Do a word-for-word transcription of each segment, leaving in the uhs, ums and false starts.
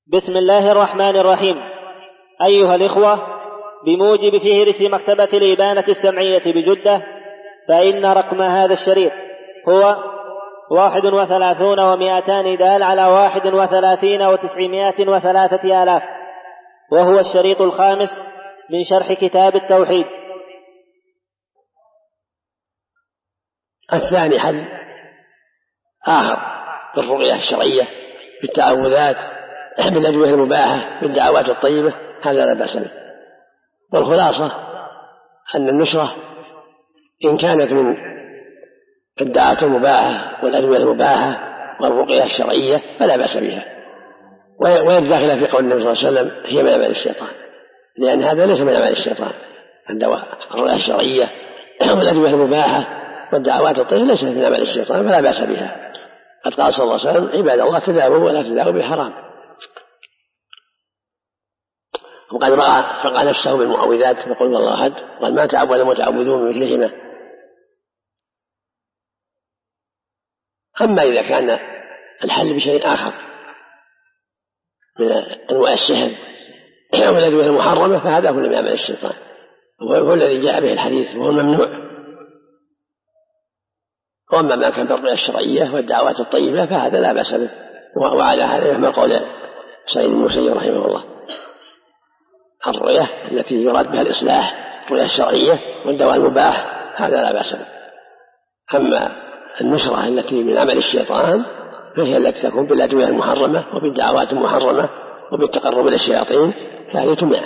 بسم الله الرحمن الرحيم. أيها الإخوة، بموجب فهرس مكتبة الإبانة السمعية بجدة، فإن رقم هذا الشريط هو واحد وثلاثون ومائتان دال على واحد وثلاثين وتسعمائة وثلاثة آلاف، وهو الشريط الخامس من شرح كتاب التوحيد. الثاني حل آخر بالرقية الشرعية بالتعوذات بالأدوية المباحة بالدعوات الطيبة، هذا لا بأس به. والخلاصة أن النشرة إن كانت من الدعوات المباحة والأدوية المباحة والرقية الشرعية فلا بأس بها، وهي داخلة في قول النبي صلى الله عليه وسلم هي من أعمال الشيطان، لأن هذا ليس من أعمال الشيطان. الدواء الرقية الشرعية والأدوية المباحة والدعوات الطيبة ليست من أعمال الشيطان فلا بأس بها. قد قال صلى الله عليه وسلم: عباد الله تداووا ولا تداووا بالحرام. وقد رقى نفسه بالمعوذات فقل والله أحد، قال ما تعوذ المتعوذون بمثلهما. أما إذا كان الحل بشيء آخر من أنواع السحر والأدوية المحرمة فهذا هو من أعمال الشيطان، وهو الذي جاء به الحديث وهو ممنوع. وأما ما كان بالرقية الشرعية والدعوات الطيبة فهذا لا بأس به. وعلى هذا يحمل قول سيد المسيب رحمه الله: الرقية التي يراد بها الإصلاح الرقية الشرعية والدواء المباح هذا لا بأس به. أما النشرة التي من عمل الشيطان فهي التي تكون بالأدوية المحرمة وبالدعوات المحرمة وبالتقرب إلى الشياطين فهذه تمنع.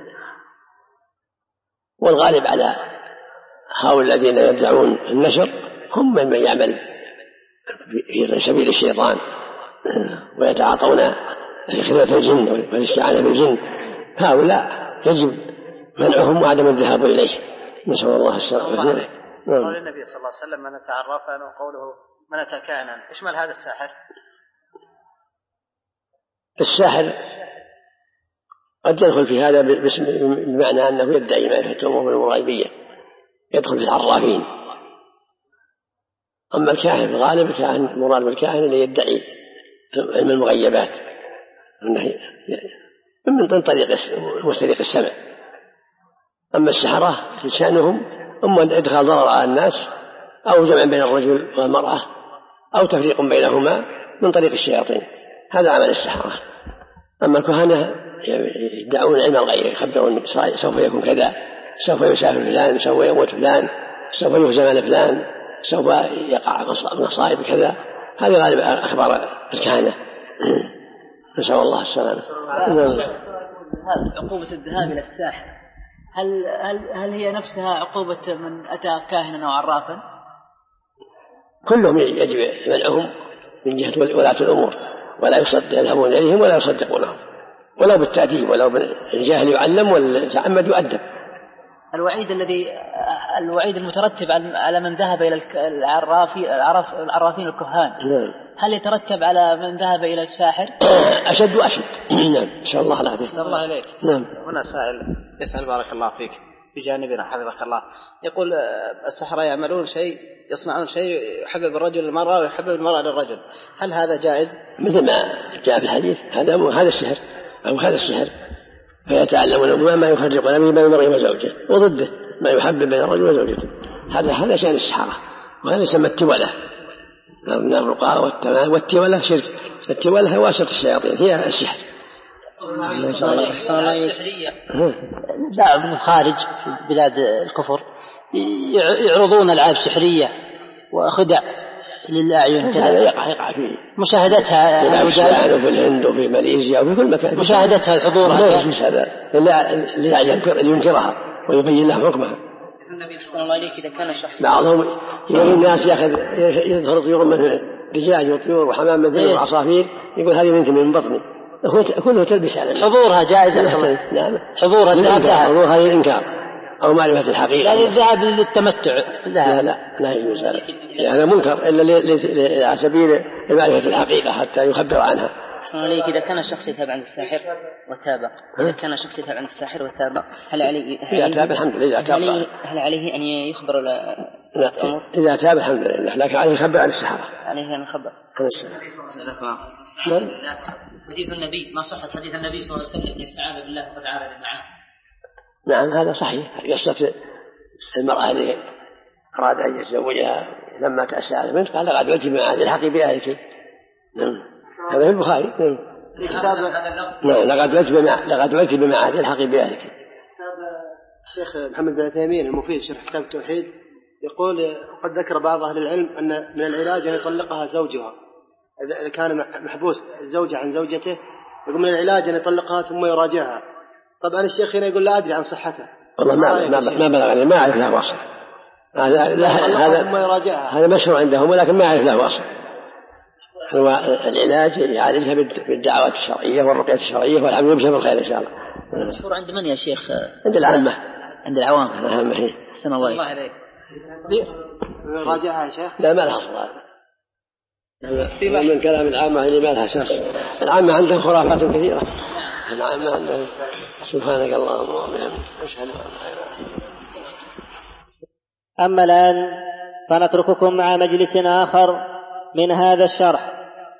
والغالب على هؤلاء الذين يدعون النشر هم من يعمل في سبيل الشيطان ويتعاطون في خدمة الجن والاستعانة بالجن، هؤلاء يجب منعهم وعدم الذهاب إليه، نسأل الله السلامة. قول النبي صلى الله عليه وسلم: من أتى عرافا، وقوله من أتى كاهنا، يشمل هذا الساحر؟ الساحر قد يدخل في هذا بمعنى أنه يدعي معرفة الأمور الغيبية، يدخل في العرافين. أما الكاهن في الغالب كاهن مراد بالكاهن اللي يدعي علم المغيبات من طريق مستريق السمع. أما السحرة لسانهم أما إدخال ضرر على الناس أو جمع بين الرجل والمرأة أو تفريق بينهما من طريق الشياطين، هذا عمل السحرة. أما الكهنة يدعون علم الغيب، يخبرون سوف يكون كذا، سوف يسافر فلان، سوف يموت فلان، سوف يهزم على فلان، سوف يقع مصائب كذا، هذه غالب أخبار الكهنة. نسأل الله السلامة. عقوبة الذهاب إلى الساحر هل, هل, هل هي نفسها عقوبة من أتى كاهنا أو عرافا؟ كلهم يجب منعهم من جهة ولاة الأمور، ولا يصدق يذهبون إليهم ولا يصدقونهم، ولو بالتأديب ولو بالجاهل يعلم والمتعمد يؤدب. الوعيد الذي الوعيد المترتب على من ذهب إلى العرافي العراف العرافين الكهان هل يترتب على من ذهب إلى الساحر؟ أشد وأشد. نعم، إن شاء الله العافية. صلى الله عليك. نعم. هنا سائل يسأل بارك الله فيك بجانبنا حفظك الله، يقول السحرة يعملون شيء، يصنعون شيء يحبب الرجل للمرأة ويحبب المرأة للرجل، هل هذا جائز؟ مثل ما جاء في الحديث هذا هذا السحر أو هذا السحر، فيتعلمون ما يفرقون به بين المرء وزوجه، وضده ما يحبب بين الرجل وزوجته. هذا هذا شأن السحرة، وهذا يسمى التولة. الرقاء والتمام والتولة شرك. التولة هي واسطة الشياطين، هي السحر. لا من الخارج بلاد الكفر يعرضون ألعاب سحرية وخدع للأعين كذا، يقع يقع فيه مشاهدتها في الهند وفي ماليزيا وفي كل مكان، مشاهدتها حضورها هذا لا ينكرها ويبين لها حكمها. النبي صلى الله عليه وسلم إذا كان الشخص بعضهم يقول الناس يأخذ يظهر طيور من رجاج وطيور وحمام مثل وعصافير، يقول هذه بنت من بطني، كله تلبس على حضورها جائزة. نعم، حضورها الذهاب، حضورها الإنكار أو معرفة الحقيقة، لا الذهاب للتمتع، لا لا لا يجوز هذا، يعني منكر إلا على سبيل معرفة الحقيقة حتى يخبر عنها. عليك إذا كان الشخص يذهب عن الساحر وتاب، إذا كان الشخص يذهب عن الساحر وتاب هل عليه إذا تاب الحمد لله هل عليه أن يخبر لا إذا تاب الحمد لله، لكن عليه يخبر عن السحرة. يعني هي نخبر حديث النبي ما صحت حديث النبي صلى الله عليه وسلم استعاذ بالله فتعالى معه. نعم هذا صحيح. يصلت المرأة اللي أراد أن يتزوجها لما تأسى منه قال لقد وجب معاذ الحقي بأهلك. نعم هذا في البخاري. نعم لقد وجب لقد وجب معاذ الحقي بأهلك. الشيخ محمد بن عثيمين المفيد شرح كتاب التوحيد يقول قد ذكر بعض أهل العلم أن من العلاج أن يطلقها زوجها إذا كان محبوس الزوجة عن زوجته، يقول من العلاج أن يطلقها ثم يراجعها. طبعا الشيخ هنا يقول لا أدري عن صحته والله ما ما بلغني ما أعرف له وصف. هذا هذا هذا مشروع عندهم ولكن ما أعرف له وصف. هو العلاج يعالجها بالدعوات الشرعية والرقية الشرعية والعمل يبشر بالخير إن شاء الله. مشهور عند من يا شيخ؟ عند العامة. عند العوام. العامة. حسن الله عليك. راجعها يا شيخ. لا ما لها صلاة. من كلام العامة اللي ما لها أساس. العامة عندهم خرافات كثيرة. العامة عندهم سبحانك اللهم وبحمدك أشهد أن لا إله إلا أنت. أما الآن فنترككم مع مجلس آخر من هذا الشرح.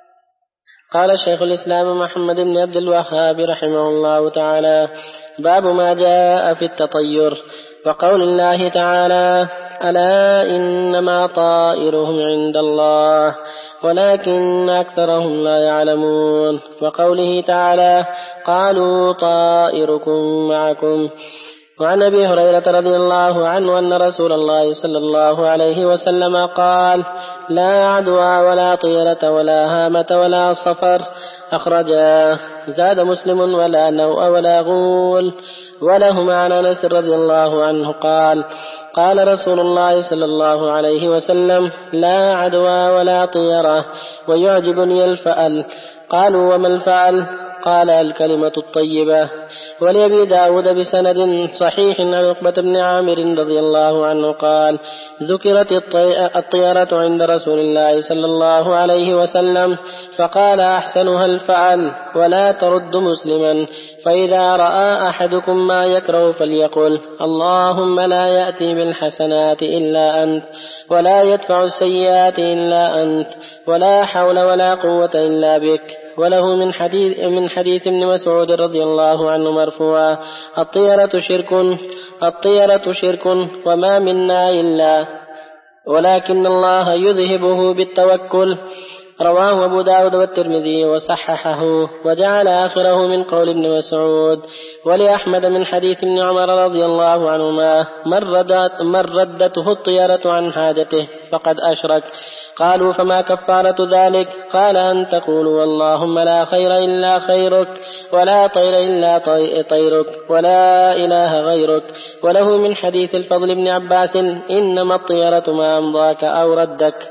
قال شيخ الإسلام محمد بن عبد الوهاب رحمه الله تعالى: باب ما جاء في التطير وقول الله تعالى: ألا إنما طائرهم عند الله ولكن أكثرهم لا يعلمون، وقوله تعالى: قالوا طائركم معكم. وعن أبي هريرة رضي الله عنه أن رسول الله صلى الله عليه وسلم قال: لا عدوى ولا طيرة ولا هامة ولا صفر، أخرجاه. زاد مسلم: ولا نوء ولا غول. ولهما عن أنس رضي الله عنه قال: قال رسول الله صلى الله عليه وسلم: لا عدوى ولا طيرة ويعجبني الفأل. قالوا: وما الفأل؟ قال: الكلمة الطيبة. ولأبي داود بسند صحيح عن عقبة بن عامر رضي الله عنه قال: ذكرت الطيرة عند رسول الله صلى الله عليه وسلم فقال: أحسنها الفعل ولا ترد مسلما، فإذا رأى أحدكم ما يكره فليقل: اللهم لا يأتي بالحسنات إلا أنت ولا يدفع السيئات إلا أنت ولا حول ولا قوة إلا بك. وله من حديث من حديث ابن مسعود رضي الله عنه مرفوعا: الطيرة شرك الطيرة شرك وما منا إلا ولكن الله يذهبه بالتوكل. رواه أبو داود والترمذي وصححه وجعل آخره من قول ابن مسعود. ولأحمد من حديث ابن عمر رضي الله عنهما: من ردته الطيرة عن حاجته فقد أشرك. قالوا: فما كفارة ذلك؟ قال: أن تقولوا: اللهم لا خير إلا خيرك ولا طير إلا طيرك ولا إله غيرك. وله من حديث الفضل بن عباس: إنما الطيرة ما أمضاك أو ردك.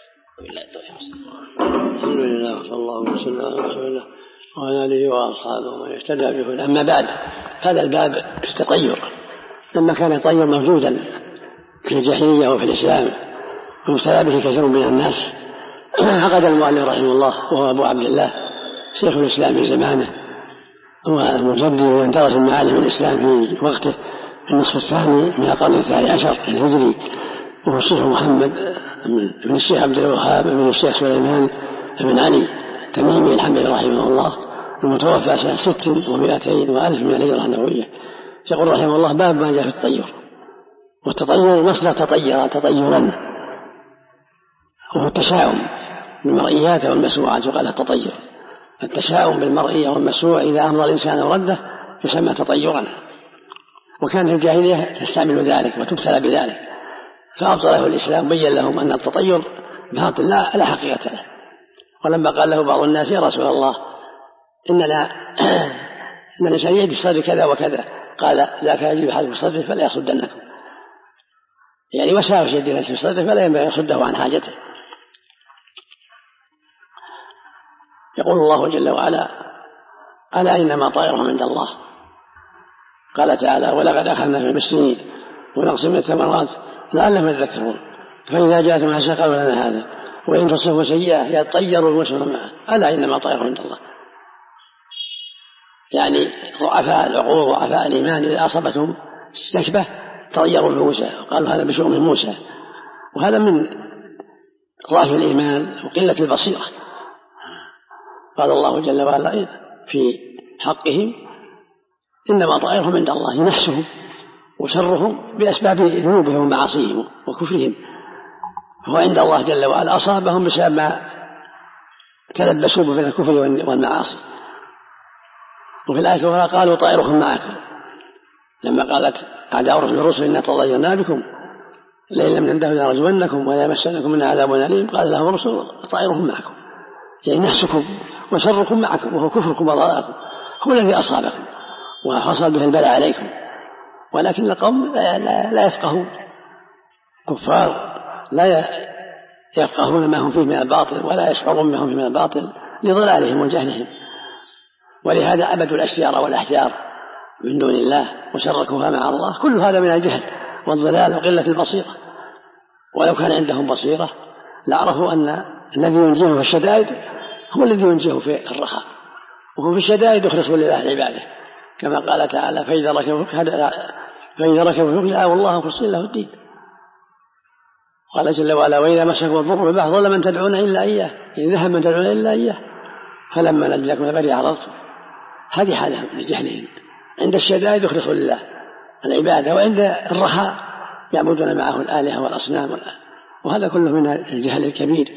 الحمد لله صلى الله وسلم على رسول الله وعلى آله وأصحابه ومن اهتدى بهداه. أما بعد، هذا الباب في التطير لما كان الطير موجودا في الجاهلية وفي الإسلام ومبتلى به كثير من الناس، عقد المؤلف رحمه الله وهو أبو عبد الله شيخ الإسلام في زمانه ومجدد وانترس المعالم الإسلام في وقته في النصف الثاني من القرن الثاني عشر الهجري، وهو الشيخ محمد بن الشيخ عبد الوهاب بن الشيخ سليمان بن علي تميمي الحنبلي رحمه الله المتوفى سنة ست ومائتين وألف من الهجرة النبوية. يقول رحمه الله: باب ما جاء في التطير. والتطير مصدر تطير تطيرا، وهو التشاؤم بالمرئيات والمسموعات، وقال التطير التشاؤم بالمرئية والمسموع إذا أمضى الإنسان ورده يسمى تطيرا. وكان في الجاهلية تستعمل ذلك وتبتلى بذلك، فأبطله الإسلام بين لهم أن التطير باطل لا, لا حقيقة له. ولما قال له بعض الناس: يا رسول الله إننا إننا شيء في صدر كذا وكذا، قال: ذاك يجب حاجة في صدره فلا يصدنكم، يعني وساوس يد الناس في صدره فلا ينبغي يصده عن حاجته. يقول الله جل وعلا: ألا إنما طائرهم عند الله. قال تعالى: ولقد أخذنا في بالسنين ونقص من الثمرات لعلهم يذكرون فإذا جاءتهم حسنة قالوا لنا هذا وإن تصبوا سيئة يطيروا المسلم معه. ألا إنما طائرهم عند الله، يعني ضعفاء العقول ضعفاء الإيمان إذا أصابتهم نكبة طيروا بموسى وقالوا هذا بشؤم موسى. وهذا من ضعف الإيمان وقلة البصيرة. قال الله جل وعلا في حقهم إنما طائرهم عند الله نحسهم وشرهم بأسباب ذنوبهم ومعاصيهم وكفرهم، هو عند الله جل وعلا أصابهم بسبب ما تلبسوا من الكفر والمعاصي. وفي الآية الأخرى قالوا طائرهم معكم، لما قالت أعداء الرسل إنا تطيرنا بكم لئن لم تنتهوا لنرجمنكم ولا يمسنكم من عذاب أليم، قال لهم الرسل طائرهم معكم، يعني نحسكم وشركم معكم وهو كفركم وضلالكم هو الذي أصابكم وحصل به البلاء عليكم، ولكن القوم لا يفقهون، كفار لا يفقهون ما هم فيه من الباطل ولا يشعرون ما هم فيه من الباطل لضلالهم وجهلهم، ولهذا عبدوا الأشجار والأحجار من دون الله وشركوها مع الله. كل هذا من الجهل والضلال وقلة البصيرة، ولو كان عندهم بصيرة لعرفوا أن الذي ينجيه في الشدائد هو الذي ينجيه في الرخاء، وهو في الشدائد يخلصوا لله عباده كما قال تعالى فإذا ركبوا فإذا ركبوا فيها والله مخلصين له الدين. قال جل وعلا وإذا مسكم الضر ببعض ضل من تدعون إلا إياه إن ذهب من تدعون إلا إياه فلما نجاكم البر عرضتم. هذه حالهم من جهلهم، عند الشدائد يخلصوا لله العبادة، وعند الرخاء يعبدون معه الآلهة والأصنام، وهذا كله من الجهل الكبير.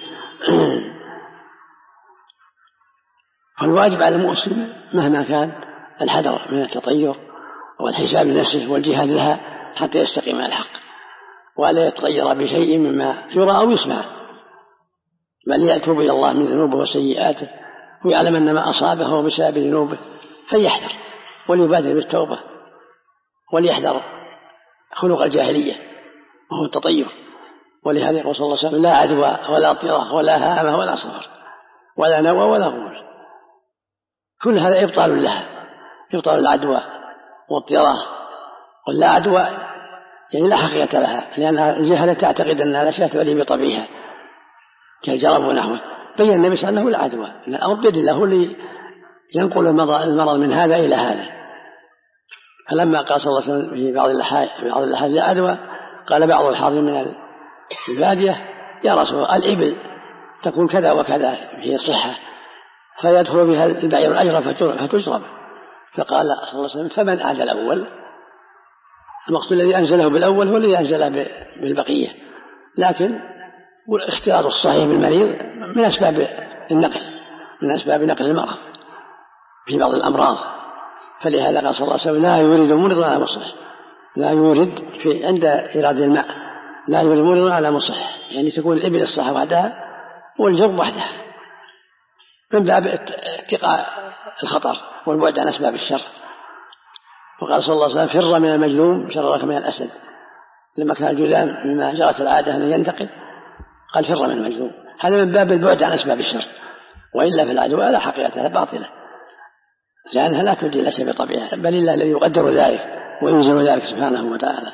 فالواجب على المسلم مهما كان الحذر من التطير والحساب لنفسه والجهاد لها حتى يستقيم على الحق، ولا يتطير بشيء مما يرى أو يسمع، بل يأتوب إلى الله من ذنوبه وسيئاته ويعلم أن ما أصابه هو بسبب ذنوبه فليحذر وليبادر بالتوبة وليحذر خلق الجاهلية وهو التطير. ولهذا يقول صلى الله عليه وسلم لا عدوى ولا طيرة ولا هامة ولا صفر ولا نوى ولا غول، كل هذا إبطال لها، إبطال العدوى والطيرة. ولا عدوى يعني لا حقيقة لها، لأن الجهلة تعتقد أن الأشياء تولي بطبيعها كالجرب ونحوه. بين النبي صلى الله عليه وسلم العدوى أن الأمر بيد الله هو اللي ينقل المرض من هذا إلى هذا. فلما قال صلى الله عليه وسلم في بعض الأحاديث العدوى قال بعض الحاضرين من البادية يا رسول الله الإبل تكون كذا وكذا هي صحة فيدخل بها البعير الأجرى فتجرب، فقال صلى الله عليه وسلم فمن أعد الأول؟ المقصود الذي أنزله بالأول هو الذي أنزله بالبقية، لكن والاختيار الصحيح بالمريض من أسباب النقل من أسباب نقل المرض في بعض الأمراض. فلهذا قال صلى الله عليه وسلم لا يورد مرض على مصح، لا يورد في عند إراد الماء لا يورد مرض على مصح، يعني تكون الإبل الصحة وحدها والجرب وحدها من باب اتقاء الخطر والبعد عن أسباب الشر. وقال صلى الله عليه وسلم فر من المجلوم شرك من الأسد، لما كان الجذام مما جرت العادة أن ينتقل قال فر من المجلوم، هذا من باب البعد عن أسباب الشر، وإلا في العدوى لا حقيقة باطلة لأنها لا تؤدي إلى شيء بطبيعة، بل الله الذي يقدر ذلك وينزل ذلك سبحانه وتعالى.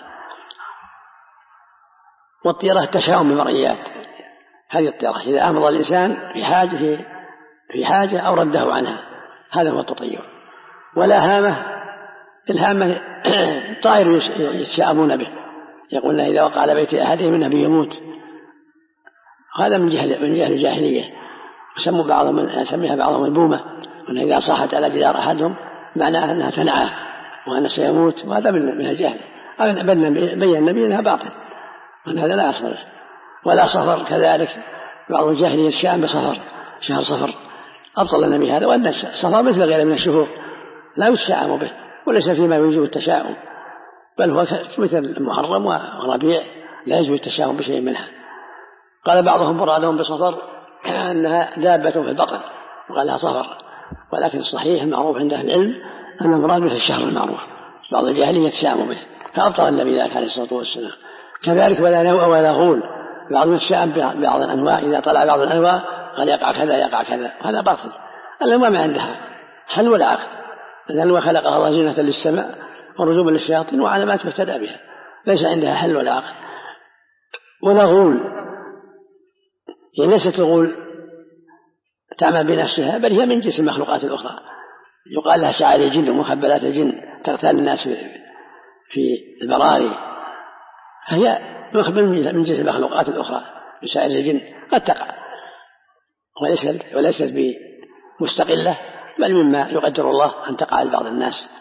والطيرة التشاؤم بمرئيات، هذه الطيرة إذا أمر الإنسان في حاجة في حاجة أو رده عنها هذا هو التطير. ولا هامة، الهامة طائر يتشاءمون به، يقولون إذا وقع على بيت أحدهم النبي يموت، هذا من جهل من جهل الجاهلية، يسموا بعضهم يسميها بعضهم البومة، وأن إذا صاحت على جدار أحدهم معناها أنها تنعى وأنه سيموت، وهذا من الجهل. بين النبي أنها باطل وأن هذا لا أصل له. ولا صفر كذلك، بعض الجاهلية الشام بصفر شهر صفر، أبطل النبي هذا، وأن الصفر مثل غيره من الشهور لا يتشاءم به وليس فيما يوجب التشاؤم، بل هو مثل المحرم وربيع لا يجوز التشاؤم بشيء منها. قال بعضهم مرادهم بصفر أنها دابة في البطن وقال لها صفر، ولكن الصحيح المعروف عند أهل العلم أن المراد به الشهر المعروف، بعض الجاهلية يتشاءم به فأبطل النبي ذلك عليه الصلاة والسلام. كذلك ولا نوء ولا غول، بعض الشام بعض الأنواع إذا طلع بعض الأنواع قال يقع كذا يقع كذا، هذا باطل. الأنواع ما عندها حل ولا عقد، الأنواع خلقها الله زينة للسماء ورجوما للشياطين وعلامات يهتدى بها، ليس عندها حل ولا عقد. ولا غول، يعني ليست الغول تعمل بنفسها بل هي من جنس المخلوقات الأخرى، يقال لها شعار الجن ومخبلات الجن تقتل الناس في البراري، فهي من جنس المخلوقات الأخرى بسائر الجن قد تقع وليست وليست بمستقلة، بل مما يقدر الله أن تقع لبعض الناس،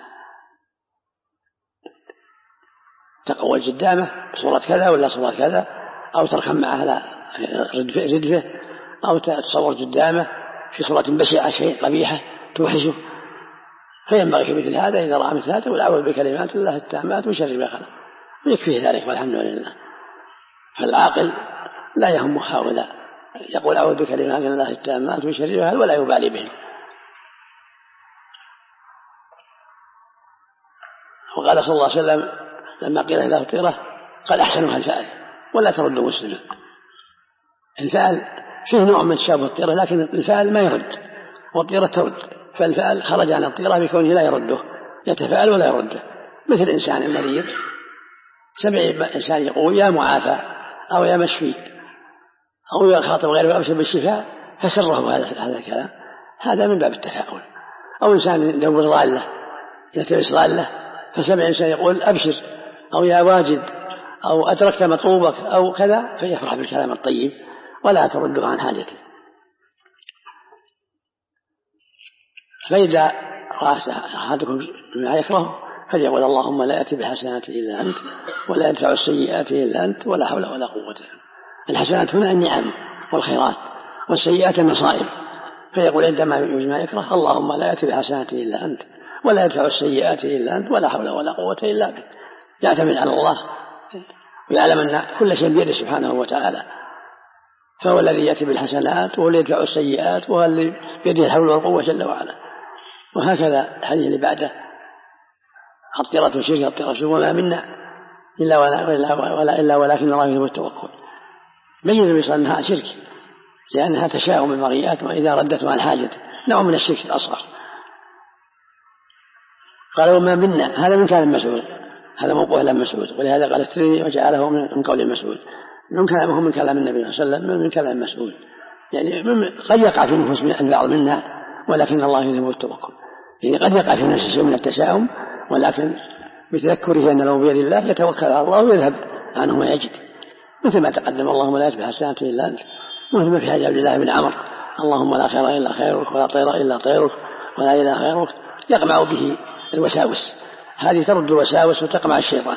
تقوى الجدامة بصورة كذا ولا صورة كذا، أو تركب معها على ردفه، أو تصور جدامة في صورة بشعة شيء قبيحة توحشه، فينبغي في مثل هذا إذا رأى مثل هذا والأعوذ بكلمات الله التامات من شر ما خلق، ويكفيه ذلك والحمد لله. فالعاقل لا يهم هؤلاء، يقول أعوذ بكلمات الله التامات من شر ما خلق ولا يبالي بهم. وقال صلى الله عليه وسلم لما قيل له طيرة قال أحسنها الفأل ولا ترد مسلما. الفأل فيه نوع من تشابه الطيرة، لكن الفأل ما يرد والطيرة ترد، فالفأل خرج عن الطيرة بكونه لا يرده، يتفاءل ولا يرده، مثل إنسان مريض سمع إنسان يقول يا معافى أو يا مشفي أو يخاطب غيره وأبشر بالشفاء فسره هذا الكلام، هذا من باب التفاؤل. أو إنسان يدور ضالة يلتمس ضالة فسمع إنسان يقول أبشر أو يا واجد أو أدركت مطلوبك أو كذا فيفرح بالكلام الطيب ولا ترده عن حاجته. فإذا رأى أحدكم ما يكره فليقول اللهم لا يأتي بالحسنات إلا أنت ولا يدفع السيئات إلا أنت ولا حول ولا قوة. الحسنات هنا النعم والخيرات، والسيئات المصائب، فيقول عندما يجد ما يكره اللهم لا يأتي بالحسنات إلا أنت ولا يدفع السيئات إلا أنت ولا حول ولا قوة إلا بك. يعتمد على الله ويعلم أن كل شيء بيده سبحانه وتعالى، فهو الذي يأتي بالحسنات وهو الذي يدفع السيئات وهو الذي بيده الحول والقوة جل وعلا. وهكذا الحديث اللي بعده الطيرة شرك الطيرة شرك وما منا إلا ولا, ولا, ولا إلا ولكن الله يذهب التوكل. بين بيصل أنها شرك لأنها تشاؤم المرئيات وإذا ردته عن حاجته نوع من الشرك الأصغر. قال وما منا هذا من كلام مسعود، هذا موقوف لم مسعود، ولهذا قال الترمذي وجعله من قول مسعود، من كلامه من كلام النبي صلى الله عليه وسلم من كلام مسعود، يعني قد يقع في نفوس البعض منا ولكن الله يذهب التوكل. يعني قد يقع في نفسه شيء من التشاؤم ولكن بتذكره أن لو بيد الله يتوكل على الله ويذهب عنه ويجد، مثل ما تقدم اللهم لا يأتي بالحسنات إلا أنت، مثل ما في حديث عبد الله بن عمرو اللهم لا خير إلا خيرك ولا طير إلا طيرك ولا إله غيرك، يقمع به الوساوس، هذه ترد الوساوس وتقمع الشيطان.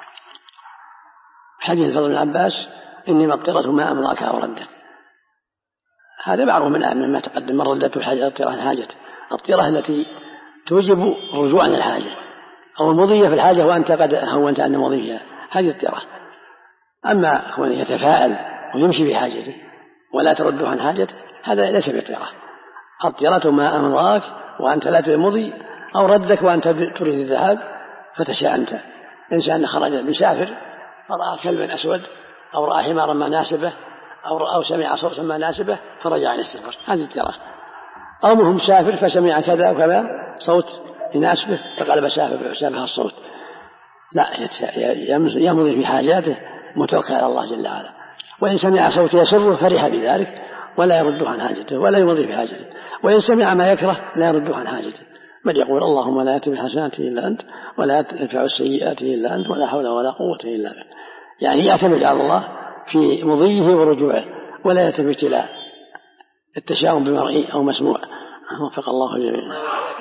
حديث الفضل بن عباس إنما الطيرة ما أمضاك أو ردك، هذا بعضه من أهم ما تقدم من ردته الحاجة الطيرة عن حاجته، الطيرة التي توجب رجوع عن الحاجة أو المضية في الحاجة وأنت قد هونت عن مضيها، هذه الطيرة. أما كون يتفاءل ويمشي بحاجته ولا ترده عن حاجته هذا ليس بطيرة. الطيرة ما أمضاك وأنت لا تمضي أو ردك وأنت تريد الذهاب فتشاءنت. إنسان خرج مسافر فرأى كلبا أسود أو رأى حمارا ما ناسبه أو, أو سمع صوتا ما ناسبه فرجع عن السفر، هذه الطيرة. أو منهم مسافر فسمع كذا وكذا صوت يناسبه فقال بسافر بسافر الصوت، لا يمضي في حاجاته متوكل على الله جل وعلا. وإن سمع صوت يسره فرح بذلك ولا يرده عن حاجته ولا يمضي في حاجته، وإن سمع ما يكره لا يرده عن حاجته، بل يقول اللهم لا يأتي بالحسنات إلا أنت ولا يدفع السيئات إلا أنت ولا حول ولا قوة إلا بك. يعني يعتمد على الله في مضيه ورجوعه ولا يلتفت إلى التشاؤم بمرئي أو مسموع. وفق الله الجميع.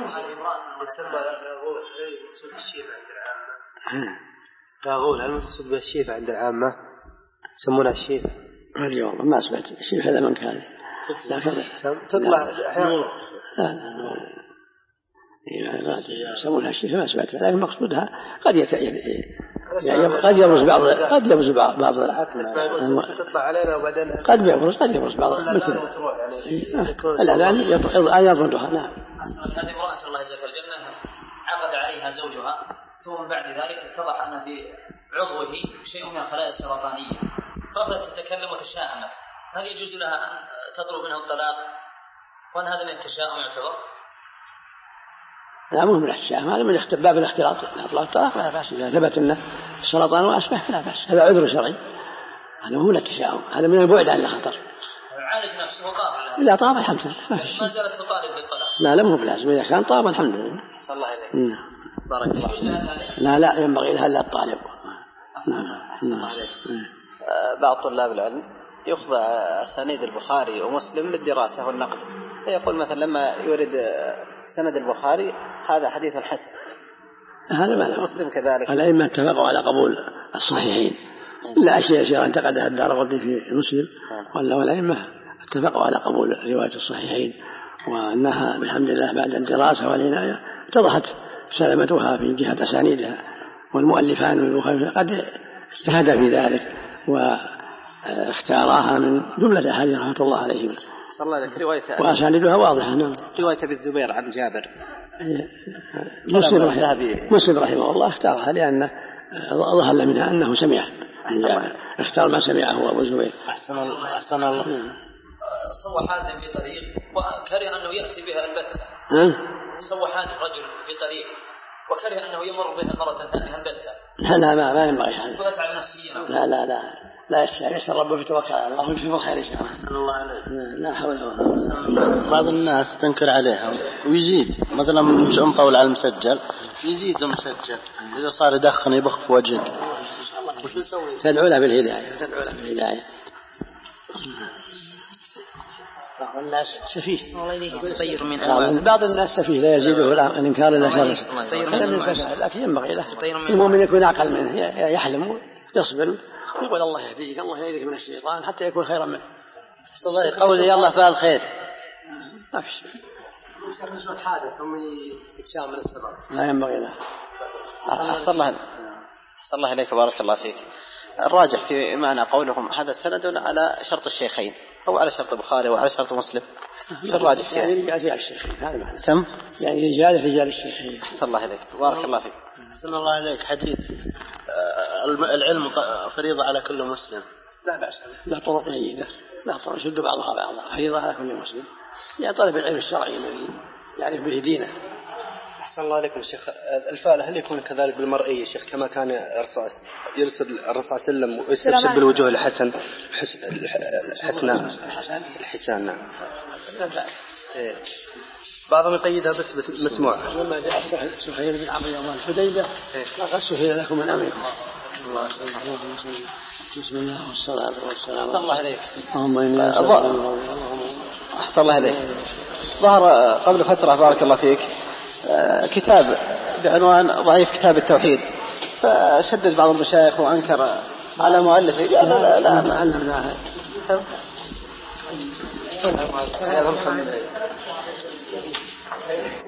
راغول هل مقصود به الشيفة عند العامة يسمونها الشيفة؟ هذه والله ما سمعت الشيفة هذا من كان تطلع أحيانا يسمونها الشيفة ما سمعت، لكن مقصودها قد يت... قد يبرز بعض قد يبرز بعض بعض تطلع علينا وبعدين قد يبرز قد يبرز بعض مثل الأذان يطردها. نعم. هذه امرأة الله يجزاك الجنة عقد عليها زوجها ثم بعد ذلك اتضح أن في عضوه شيء من الخلايا السرطانية، فقدت تتكلم وتشاءمت، هل يجوز لها أن تطلب منه الطلاق؟ وأن هذا من التشاؤم يعتبر؟ لا مو من التشاؤم، هذا من باب الاختلاط، اطلاق الطلاق لا بأس إذا ثبت أنه السرطان وأشبه لا بأس، هذا عذر شرعي، هذا مو من التشاؤم، هذا من البعد عن الخطر. عالج نفسه طاب لا طاب الحمد لله ما, ما زالت تطالب بالطلاق. لا لا مو بلازم، إذا كان طاب الحمد لله. صلى الله عليه بارك الله. لا لا ينبغي لها لا الطالب. بعض طلاب العلم يخضع أسانيد البخاري ومسلم للدراسة والنقد، فيقول مثلا لما يورد سند البخاري هذا حديث حسن، هذا ما مسلم كذلك. الأئمة اتفقوا على قبول الصحيحين إلا أشياء يسيرة انتقدها الدارقطني في مسلم، ولا الأئمة اتفقوا على قبول رواية الصحيحين، وأنها بالحمد لله بعد الدراسة والعناية اتضحت سلامتها في جهة أسانيدها، والمؤلفان قد اجتهد في ذلك واختاراها من جملة أحاديث رحمة الله عليهم، وأسانيدها واضحة. نعم. رواية أبي الزبير عن جابر مسلم رحمه, مسلم رحمه الله اختارها لأن ظهر منها أنه سمع، اختار ما سمعه أبو الزبير. أحسن الله. أحسن الله. صوى حادث في طريق وكره أنه يأتي بها البتة. صوى حادث رجل في طريق وكره أنه يمر بها مرة ثانية البتة. لا لا ما, ما ينبغي هذا. ويتعب نفسيا. لا لا لا لا يسأل ربه يتوكل على الله ويكفي بالخير إن شاء الله. أحسن الله عليك. لا حول ولا قوة. بعض الناس تنكر عليها ويزيد، مثلا مش مطول على المسجل يزيد المسجل، إذا صار يدخن يبخ في وجهك وش نسوي؟ تدعو له بالهداية، تدعو له بالهداية. بعض الناس سفيه، بعض الناس سفيه لا يزيده الإنكار إلا شر، هذا من فساد، لكن ينبغي له المؤمن يكون أعقل منه، يحلم ويصبر يقول الله يهديك، الله يهديك من الشيطان حتى يكون خيرا منه. قول يا الله فعل خير. ما في شيء. يشرش الحادث ثم يتشام من السبب. لا ينبغي له. أحسن الله. أحسن الله إليك بارك الله فيك. الراجح في معنى قولهم هذا سند على شرط الشيخين أو على شرط البخاري وعلى شرط مسلم. الراجح يعني رجال الشيخين هذا معنى. سم. يعني رجال رجال الشيخين. أحسن الله إليك بارك الله فيك. أحسن الله عليك. حديث العلم فريضة على كل مسلم. لا بأس، لا طرق جيدة، لا طرق يشد بعضها بعضها، فريضة على كل مسلم. يعني طلب العلم الشرعي الذي يعرف به دينه. أحسن الله عليكم شيخ. الفعل هل يكون كذلك بالمرئي شيخ كما كان يرسل الرسول صلى الله عليه وسلم ويستبشر بالوجوه الحسن الحسنى الحسان؟ نعم. بعضهم يقيدها بس بس مسموع. لما جاء سهيل بن عمرو يوم الحديبية لقد سهل لكم من أمركم. بسم الله والصلاة والسلام. أحسن الله عليك. اللهم إني أحسن الله عليك. ظهر قبل فترة بارك الله فيك كتاب بعنوان ضعيف كتاب التوحيد، فشدد بعض المشايخ وأنكر على مؤلفه. لا لا لا ما علمنا هذا.